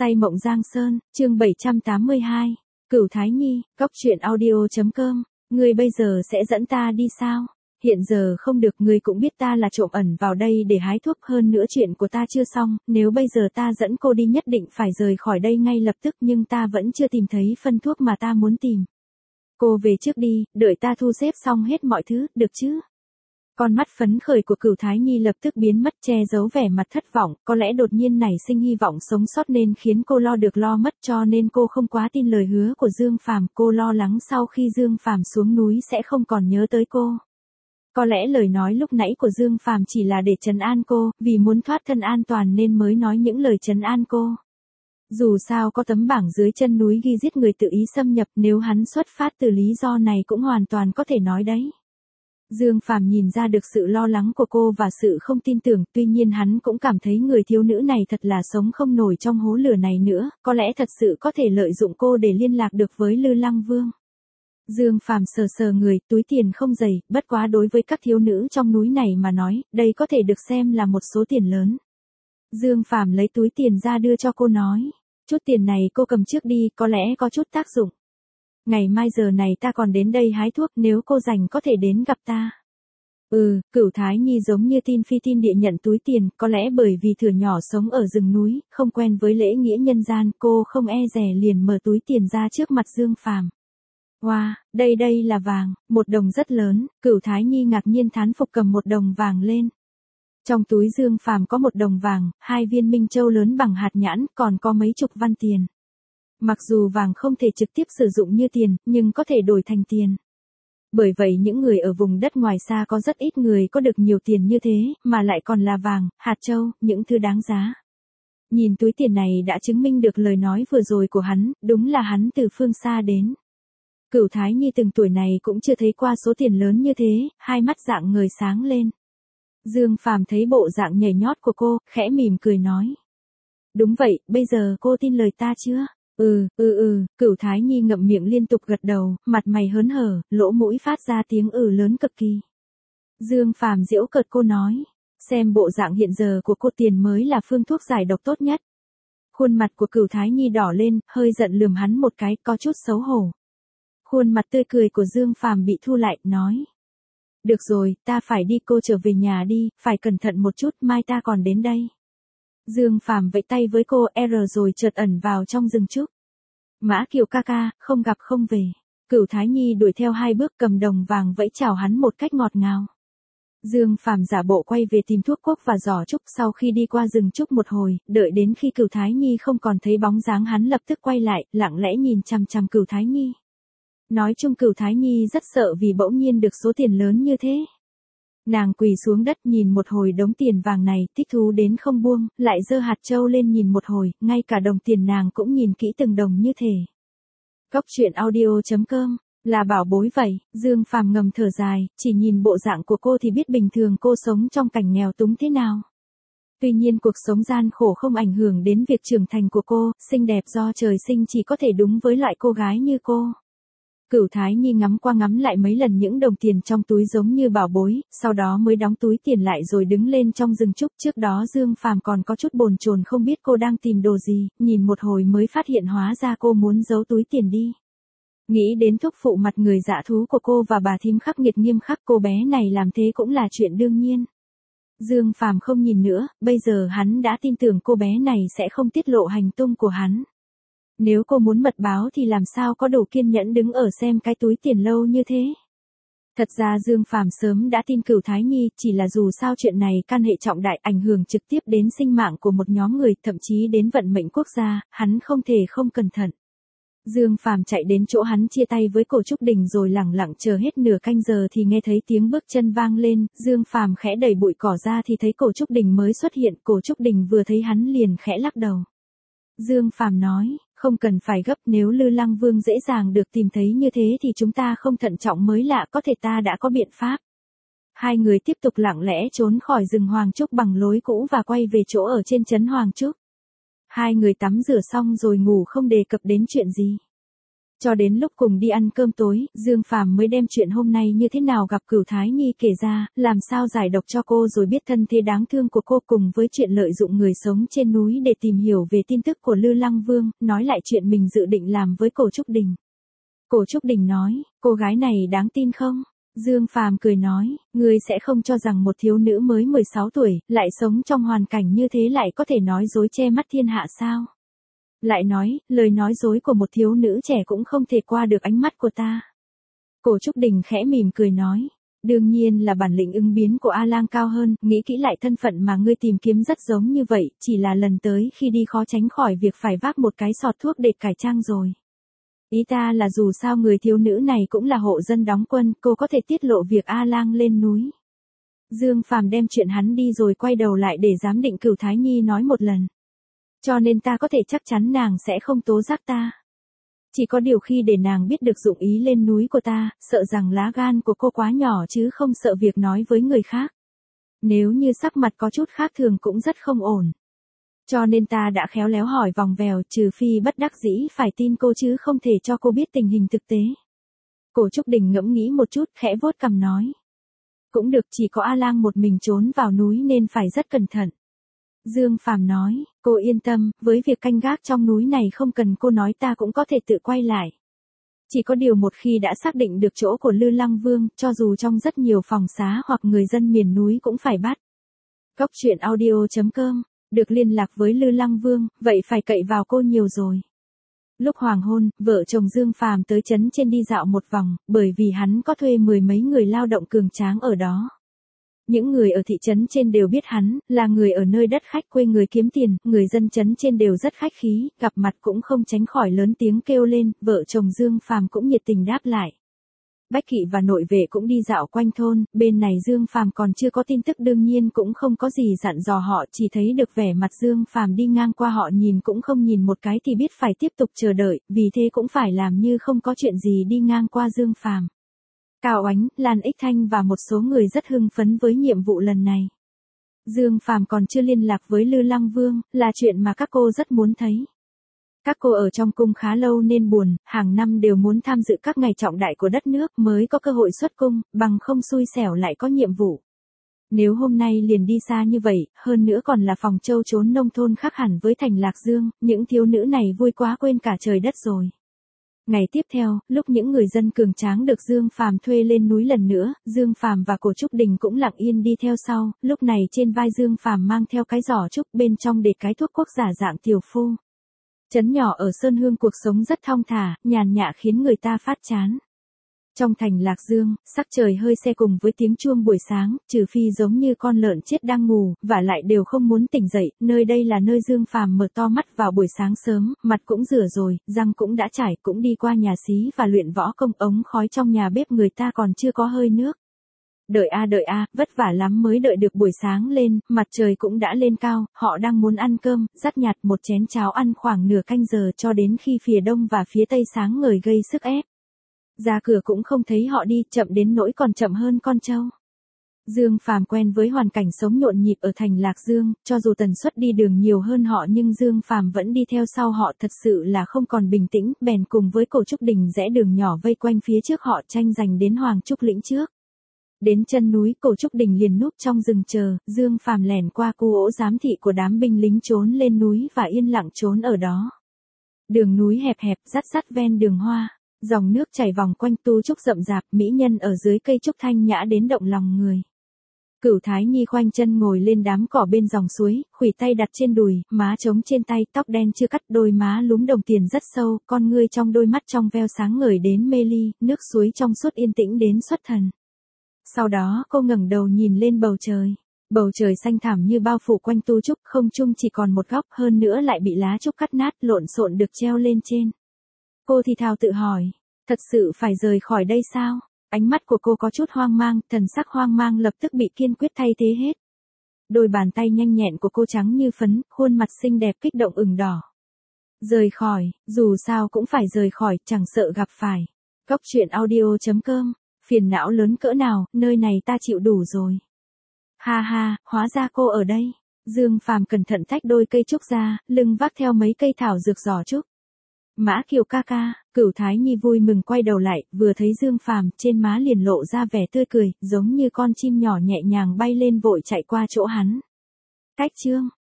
Say mộng Giang Sơn, chương 782. Cửu Thái Nhi, Cóc truyện audio.com. Ngươi bây giờ sẽ dẫn ta đi sao? Hiện giờ không được, ngươi cũng biết ta là trộm ẩn vào đây để hái thuốc, hơn nữa chuyện của ta chưa xong, nếu bây giờ ta dẫn cô đi nhất định phải rời khỏi đây ngay lập tức, nhưng ta vẫn chưa tìm thấy phân thuốc mà ta muốn tìm. Cô về trước đi, đợi ta thu xếp xong hết mọi thứ, được chứ? Con mắt phấn khởi của Cửu Thái Nhi lập tức biến mất, che giấu vẻ mặt thất vọng, có lẽ đột nhiên nảy sinh hy vọng sống sót nên khiến cô lo được lo mất, cho nên cô không quá tin lời hứa của Dương Phàm, cô lo lắng sau khi Dương Phàm xuống núi sẽ không còn nhớ tới cô. Có lẽ lời nói lúc nãy của Dương Phàm chỉ là để trấn an cô, vì muốn thoát thân an toàn nên mới nói những lời trấn an cô. Dù sao có tấm bảng dưới chân núi ghi giết người tự ý xâm nhập, nếu hắn xuất phát từ lý do này cũng hoàn toàn có thể nói đấy. Dương Phàm nhìn ra được sự lo lắng của cô và sự không tin tưởng, tuy nhiên hắn cũng cảm thấy người thiếu nữ này thật là sống không nổi trong hố lửa này nữa, có lẽ thật sự có thể lợi dụng cô để liên lạc được với Lư Lăng Vương. Dương Phàm sờ sờ người, túi tiền không dày, bất quá đối với các thiếu nữ trong núi này mà nói, đây có thể được xem là một số tiền lớn. Dương Phàm lấy túi tiền ra đưa cho cô nói, chút tiền này cô cầm trước đi, có lẽ có chút tác dụng. Ngày mai giờ này ta còn đến đây hái thuốc, nếu cô rảnh có thể đến gặp ta. Cửu Thái Nhi giống như tin phi tin địa nhận túi tiền, có lẽ bởi vì thuở nhỏ sống ở rừng núi, không quen với lễ nghĩa nhân gian, cô không e dè liền mở túi tiền ra trước mặt Dương Phàm. Wow, đây là vàng, một đồng rất lớn, Cửu Thái Nhi ngạc nhiên thán phục cầm một đồng vàng lên. Trong túi Dương Phàm có một đồng vàng, 2 viên minh châu lớn bằng hạt nhãn, còn có mấy chục văn tiền. Mặc dù vàng không thể trực tiếp sử dụng như tiền, nhưng có thể đổi thành tiền. Bởi vậy những người ở vùng đất ngoài xa có rất ít người có được nhiều tiền như thế, mà lại còn là vàng, hạt châu, những thứ đáng giá. Nhìn túi tiền này đã chứng minh được lời nói vừa rồi của hắn, đúng là hắn từ phương xa đến. Cửu Thái Nhi từng tuổi này cũng chưa thấy qua số tiền lớn như thế, hai mắt dạng người sáng lên. Dương Phàm thấy bộ dạng nhảy nhót của cô, khẽ mỉm cười nói. Đúng vậy, bây giờ cô tin lời ta chưa? Cửu Thái Nhi ngậm miệng liên tục gật đầu, mặt mày hớn hở, lỗ mũi phát ra tiếng lớn cực kỳ. Dương Phàm giễu cợt cô nói, xem bộ dạng hiện giờ của cô, tiền mới là phương thuốc giải độc tốt nhất. Khuôn mặt của Cửu Thái Nhi đỏ lên, hơi giận lườm hắn một cái, có chút xấu hổ. Khuôn mặt tươi cười của Dương Phàm bị thu lại, nói. Được rồi, ta phải đi, cô trở về nhà đi, phải cẩn thận một chút, mai ta còn đến đây. Dương Phàm vẫy tay với cô, rồi chợt ẩn vào trong rừng trúc. Mã Kiều ca ca, không gặp không về. Cửu Thái Nhi đuổi theo 2 bước, cầm đồng vàng vẫy chào hắn một cách ngọt ngào. Dương Phàm giả bộ quay về tìm thuốc quốc và giỏ trúc, sau khi đi qua rừng trúc một hồi, đợi đến khi Cửu Thái Nhi không còn thấy bóng dáng hắn lập tức quay lại, lặng lẽ nhìn chằm chằm Cửu Thái Nhi. Nói chung Cửu Thái Nhi rất sợ vì bỗng nhiên được số tiền lớn như thế. Nàng quỳ xuống đất nhìn một hồi đống tiền vàng này, thích thú đến không buông, lại giơ hạt châu lên nhìn một hồi, ngay cả đồng tiền nàng cũng nhìn kỹ từng đồng như thể. Cóc truyện audio.com, là bảo bối vậy, Dương Phàm ngầm thở dài, chỉ nhìn bộ dạng của cô thì biết bình thường cô sống trong cảnh nghèo túng thế nào. Tuy nhiên cuộc sống gian khổ không ảnh hưởng đến việc trưởng thành của cô, xinh đẹp do trời sinh chỉ có thể đúng với loại cô gái như cô. Cửu Thái Nhi ngắm qua ngắm lại mấy lần những đồng tiền trong túi giống như bảo bối, sau đó mới đóng túi tiền lại rồi đứng lên trong rừng trúc. Trước đó Dương Phàm còn có chút bồn chồn không biết cô đang tìm đồ gì, nhìn một hồi mới phát hiện hóa ra cô muốn giấu túi tiền đi. Nghĩ đến thúc phụ mặt người dã thú của cô và bà thím khắc nghiệt nghiêm khắc, cô bé này làm thế cũng là chuyện đương nhiên. Dương Phàm không nhìn nữa, bây giờ hắn đã tin tưởng cô bé này sẽ không tiết lộ hành tung của hắn. Nếu cô muốn mật báo thì làm sao có đủ kiên nhẫn đứng ở xem cái túi tiền lâu như thế. Thật ra Dương Phàm sớm đã tin Cửu Thái Nhi, chỉ là dù sao chuyện này can hệ trọng đại, ảnh hưởng trực tiếp đến sinh mạng của một nhóm người, thậm chí đến vận mệnh quốc gia, hắn không thể không cẩn thận. Dương Phàm chạy đến chỗ hắn chia tay với Cổ Trúc Đình rồi lẳng lặng chờ hết nửa canh giờ thì nghe thấy tiếng bước chân vang lên, Dương Phàm khẽ đẩy bụi cỏ ra thì thấy Cổ Trúc Đình mới xuất hiện, Cổ Trúc Đình vừa thấy hắn liền khẽ lắc đầu. Dương Phàm nói, không cần phải gấp, nếu Lư Lăng Vương dễ dàng được tìm thấy như thế thì chúng ta không thận trọng mới lạ, có thể ta đã có biện pháp. Hai người tiếp tục lặng lẽ trốn khỏi rừng Hoàng Trúc bằng lối cũ và quay về chỗ ở trên trấn Hoàng Trúc. Hai người tắm rửa xong rồi ngủ, không đề cập đến chuyện gì. Cho đến lúc cùng đi ăn cơm tối, Dương Phàm mới đem chuyện hôm nay như thế nào gặp Cửu Thái Nhi kể ra, làm sao giải độc cho cô rồi biết thân thế đáng thương của cô cùng với chuyện lợi dụng người sống trên núi để tìm hiểu về tin tức của Lư Lăng Vương, nói lại chuyện mình dự định làm với Cổ Trúc Đình. Cổ Trúc Đình nói, cô gái này đáng tin không? Dương Phàm cười nói, ngươi sẽ không cho rằng một thiếu nữ mới 16 tuổi, lại sống trong hoàn cảnh như thế lại có thể nói dối che mắt thiên hạ sao? Lại nói, lời nói dối của một thiếu nữ trẻ cũng không thể qua được ánh mắt của ta. Cổ Trúc Đình khẽ mỉm cười nói, đương nhiên là bản lĩnh ứng biến của A Lang cao hơn, nghĩ kỹ lại thân phận mà ngươi tìm kiếm rất giống như vậy, chỉ là lần tới khi đi khó tránh khỏi việc phải vác một cái sọt thuốc để cải trang rồi. Ý ta là dù sao người thiếu nữ này cũng là hộ dân đóng quân, cô có thể tiết lộ việc A Lang lên núi. Dương Phàm đem chuyện hắn đi rồi quay đầu lại để giám định Cửu Thái Nhi nói một lần. Cho nên ta có thể chắc chắn nàng sẽ không tố giác ta. Chỉ có điều khi để nàng biết được dụng ý lên núi của ta, sợ rằng lá gan của cô quá nhỏ chứ không sợ việc nói với người khác. Nếu như sắc mặt có chút khác thường cũng rất không ổn. Cho nên ta đã khéo léo hỏi vòng vèo, trừ phi bất đắc dĩ phải tin cô chứ không thể cho cô biết tình hình thực tế. Cổ Trúc Đình ngẫm nghĩ một chút, khẽ vuốt cằm nói. Cũng được, chỉ có A Lang một mình trốn vào núi nên phải rất cẩn thận. Dương Phàm nói, cô yên tâm, với việc canh gác trong núi này không cần cô nói ta cũng có thể tự quay lại. Chỉ có điều một khi đã xác định được chỗ của Lư Lăng Vương, cho dù trong rất nhiều phòng xá hoặc người dân miền núi cũng phải bắt. Cốc truyện audio.com, được liên lạc với Lư Lăng Vương, vậy phải cậy vào cô nhiều rồi. Lúc hoàng hôn, vợ chồng Dương Phàm tới trấn trên đi dạo một vòng, bởi vì hắn có thuê 10 mấy người lao động cường tráng ở đó. Những người ở thị trấn trên đều biết hắn, là người ở nơi đất khách quê người kiếm tiền, người dân trấn trên đều rất khách khí, gặp mặt cũng không tránh khỏi lớn tiếng kêu lên, vợ chồng Dương Phàm cũng nhiệt tình đáp lại. Bách Kỵ và nội vệ cũng đi dạo quanh thôn, bên này Dương Phàm còn chưa có tin tức đương nhiên cũng không có gì dặn dò họ, chỉ thấy được vẻ mặt Dương Phàm đi ngang qua họ nhìn cũng không nhìn một cái thì biết phải tiếp tục chờ đợi, vì thế cũng phải làm như không có chuyện gì đi ngang qua Dương Phàm. Cao Oánh, Lan Ích Thanh và một số người rất hưng phấn với nhiệm vụ lần này. Dương Phàm còn chưa liên lạc với Lư Lăng Vương, là chuyện mà các cô rất muốn thấy. Các cô ở trong cung khá lâu nên buồn, hàng năm đều muốn tham dự các ngày trọng đại của đất nước mới có cơ hội xuất cung, bằng không xui xẻo lại có nhiệm vụ. Nếu hôm nay liền đi xa như vậy, hơn nữa còn là phòng châu trốn nông thôn khác hẳn với thành Lạc Dương, những thiếu nữ này vui quá quên cả trời đất rồi. Ngày tiếp theo, lúc những người dân cường tráng được Dương Phàm thuê lên núi lần nữa, Dương Phàm và Cổ Trúc Đình cũng lặng yên đi theo sau, lúc này trên vai Dương Phàm mang theo cái giỏ trúc, bên trong để cái thuốc quốc giả dạng tiểu phu. Trấn nhỏ ở Sơn Hương cuộc sống rất thong thả, nhàn nhã khiến người ta phát chán. Trong thành Lạc Dương, sắc trời hơi se cùng với tiếng chuông buổi sáng, trừ phi giống như con lợn chết đang ngủ, và lại đều không muốn tỉnh dậy, nơi đây là nơi Dương Phàm mở to mắt vào buổi sáng sớm, mặt cũng rửa rồi, răng cũng đã chải, cũng đi qua nhà xí và luyện võ công, ống khói trong nhà bếp người ta còn chưa có hơi nước. Đợi a, vất vả lắm mới đợi được buổi sáng lên, mặt trời cũng đã lên cao, họ đang muốn ăn cơm, dắt nhặt một chén cháo ăn khoảng nửa canh giờ cho đến khi phía đông và phía tây sáng ngời gây sức ép. Ra cửa cũng không thấy họ đi, chậm đến nỗi còn chậm hơn con trâu. Dương Phàm quen với hoàn cảnh sống nhộn nhịp ở thành Lạc Dương, cho dù tần suất đi đường nhiều hơn họ nhưng Dương Phàm vẫn đi theo sau họ, thật sự là không còn bình tĩnh, bèn cùng với Cổ Trúc Đình rẽ đường nhỏ vây quanh phía trước họ tranh giành đến Hoàng Trúc Lĩnh trước. Đến chân núi, Cổ Trúc Đình liền núp trong rừng chờ, Dương Phàm lẻn qua cu ổ giám thị của đám binh lính trốn lên núi và yên lặng trốn ở đó. Đường núi hẹp hẹp, dắt dắt ven đường hoa. Dòng nước chảy vòng quanh tu trúc rậm rạp, mỹ nhân ở dưới cây trúc thanh nhã đến động lòng người. Cửu Thái Nhi khoanh chân ngồi lên đám cỏ bên dòng suối, khuỷu tay đặt trên đùi, má trống trên tay, tóc đen chưa cắt, đôi má lúm đồng tiền rất sâu, con ngươi trong đôi mắt trong veo sáng ngời đến mê ly, nước suối trong suốt yên tĩnh đến xuất thần. Sau đó cô ngẩng đầu nhìn lên bầu trời. Bầu trời xanh thẳm như bao phủ quanh tu trúc, không trung chỉ còn một góc, hơn nữa lại bị lá trúc cắt nát, lộn xộn được treo lên trên. Cô thì thào tự hỏi, thật sự phải rời khỏi đây sao? Ánh mắt của cô có chút hoang mang, thần sắc hoang mang lập tức bị kiên quyết thay thế hết. Đôi bàn tay nhanh nhẹn của cô trắng như phấn, khuôn mặt xinh đẹp kích động ửng đỏ. Rời khỏi, dù sao cũng phải rời khỏi, chẳng sợ gặp phải. Cốc truyện audio.com, phiền não lớn cỡ nào, nơi này ta chịu đủ rồi. Ha ha, hóa ra cô ở đây. Dương Phàm cẩn thận tách đôi cây trúc ra, lưng vác theo mấy cây thảo dược giỏ trúc. Mã Kiều ca ca, Cửu Thái Nhi vui mừng quay đầu lại, vừa thấy Dương Phàm, trên má liền lộ ra vẻ tươi cười, giống như con chim nhỏ nhẹ nhàng bay lên vội chạy qua chỗ hắn. Cách chương